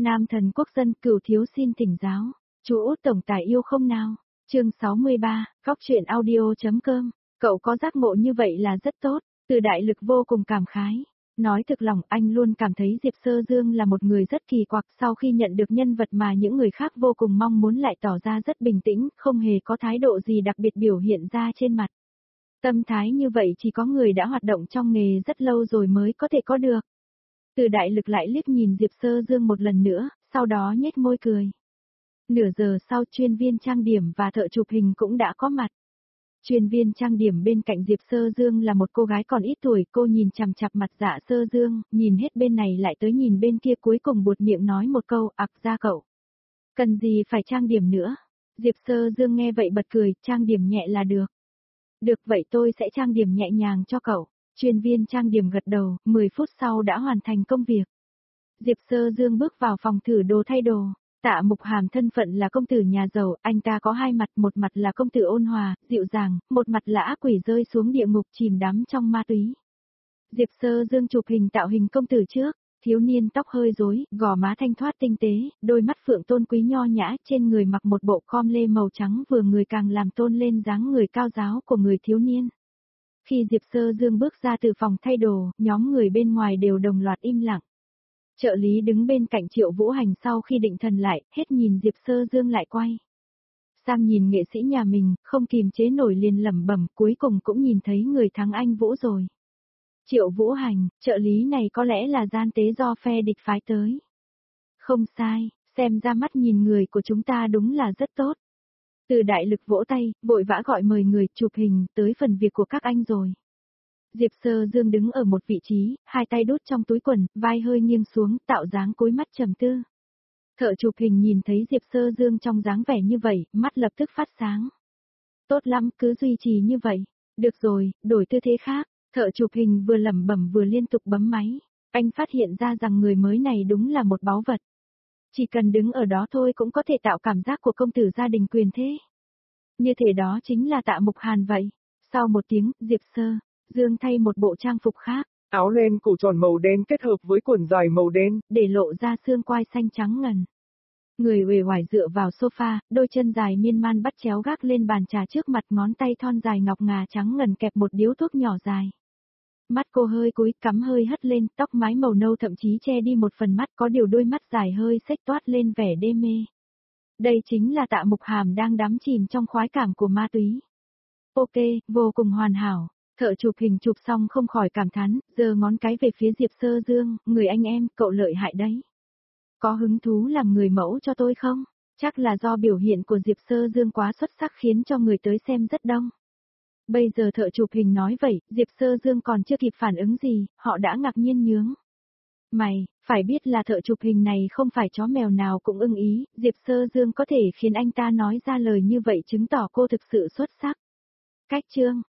Nam thần quốc dân cửu thiếu xin thỉnh giáo. Chú Út tổng tài yêu không nào? Chương 63, Góc truyện audio.com. Cậu có giác ngộ như vậy là rất tốt. Từ đại lực vô cùng cảm khái. Nói thực lòng anh luôn cảm thấy Diệp Sơ Dương là một người rất kỳ quặc, sau khi nhận được nhân vật mà những người khác vô cùng mong muốn lại tỏ ra rất bình tĩnh, không hề có thái độ gì đặc biệt biểu hiện ra trên mặt. Tâm thái như vậy chỉ có người đã hoạt động trong nghề rất lâu rồi mới có thể có được. Từ đại lực lại liếc nhìn Diệp Sơ Dương một lần nữa, sau đó nhếch môi cười. Nửa giờ sau chuyên viên trang điểm và thợ chụp hình cũng đã có mặt. Chuyên viên trang điểm bên cạnh Diệp Sơ Dương là một cô gái còn ít tuổi, cô nhìn chằm chằm mặt Dạ Sơ Dương, nhìn hết bên này lại tới nhìn bên kia, cuối cùng buột miệng nói một câu, ặc ra cậu. Cần gì phải trang điểm nữa? Diệp Sơ Dương nghe vậy bật cười, trang điểm nhẹ là được. Được vậy tôi sẽ trang điểm nhẹ nhàng cho cậu. Chuyên viên trang điểm gật đầu, 10 phút sau đã hoàn thành công việc. Diệp Sơ Dương bước vào phòng thử đồ thay đồ. Tạ Mục Hàm thân phận là công tử nhà giàu, anh ta có hai mặt, một mặt là công tử ôn hòa, dịu dàng, một mặt là ác quỷ rơi xuống địa ngục chìm đắm trong ma túy. Diệp Sơ Dương chụp hình tạo hình công tử trước, thiếu niên tóc hơi rối, gò má thanh thoát tinh tế, đôi mắt phượng tôn quý nho nhã, trên người mặc một bộ com lê màu trắng vừa người càng làm tôn lên dáng người cao giáo của người thiếu niên. Khi Diệp Sơ Dương bước ra từ phòng thay đồ, nhóm người bên ngoài đều đồng loạt im lặng. Trợ lý đứng bên cạnh Triệu Vũ Hành sau khi định thần lại, hết nhìn Diệp Sơ Dương lại quay sang nhìn nghệ sĩ nhà mình, không kìm chế nổi liền lẩm bẩm, cuối cùng cũng nhìn thấy người thắng anh Vũ rồi. Triệu Vũ Hành, trợ lý này có lẽ là gian tế do phe địch phái tới. Không sai, xem ra mắt nhìn người của chúng ta đúng là rất tốt. Từ đại lực vỗ tay, vội vã gọi mời người chụp hình, tới phần việc của các anh rồi. Diệp Sơ Dương đứng ở một vị trí, hai tay đút trong túi quần, vai hơi nghiêng xuống, tạo dáng cúi mắt trầm tư. Thợ chụp hình nhìn thấy Diệp Sơ Dương trong dáng vẻ như vậy, mắt lập tức phát sáng. Tốt lắm, cứ duy trì như vậy. Được rồi, đổi tư thế khác. Thợ chụp hình vừa lẩm bẩm vừa liên tục bấm máy. Anh phát hiện ra rằng người mới này đúng là một báu vật. Chỉ cần đứng ở đó thôi cũng có thể tạo cảm giác của công tử gia đình quyền thế. Như thể đó chính là Tạ Mục Hàn vậy. Sau một tiếng, Diệp Sơ Dương thay một bộ trang phục khác. Áo len cổ tròn màu đen kết hợp với quần dài màu đen, để lộ ra xương quai xanh trắng ngần. Người uể oải dựa vào sofa, đôi chân dài miên man bắt chéo gác lên bàn trà trước mặt, ngón tay thon dài ngọc ngà trắng ngần kẹp một điếu thuốc nhỏ dài. Mắt cô hơi cúi, cắm hơi hất lên, tóc mái màu nâu thậm chí che đi một phần mắt, có điều đôi mắt dài hơi xếch toát lên vẻ đê mê. Đây chính là Tạ Mục Hàm đang đắm chìm trong khoái cảm của ma túy. Ok, vô cùng hoàn hảo. Thợ chụp hình chụp xong không khỏi cảm thán, giơ ngón cái về phía Diệp Sơ Dương, người anh em, cậu lợi hại đấy. Có hứng thú làm người mẫu cho tôi không? Chắc là do biểu hiện của Diệp Sơ Dương quá xuất sắc khiến cho người tới xem rất đông. Bây giờ thợ chụp hình nói vậy, Diệp Sơ Dương còn chưa kịp phản ứng gì, họ đã ngạc nhiên nhướng mày, phải biết là thợ chụp hình này không phải chó mèo nào cũng ưng ý, Diệp Sơ Dương có thể khiến anh ta nói ra lời như vậy chứng tỏ cô thực sự xuất sắc. Cách chương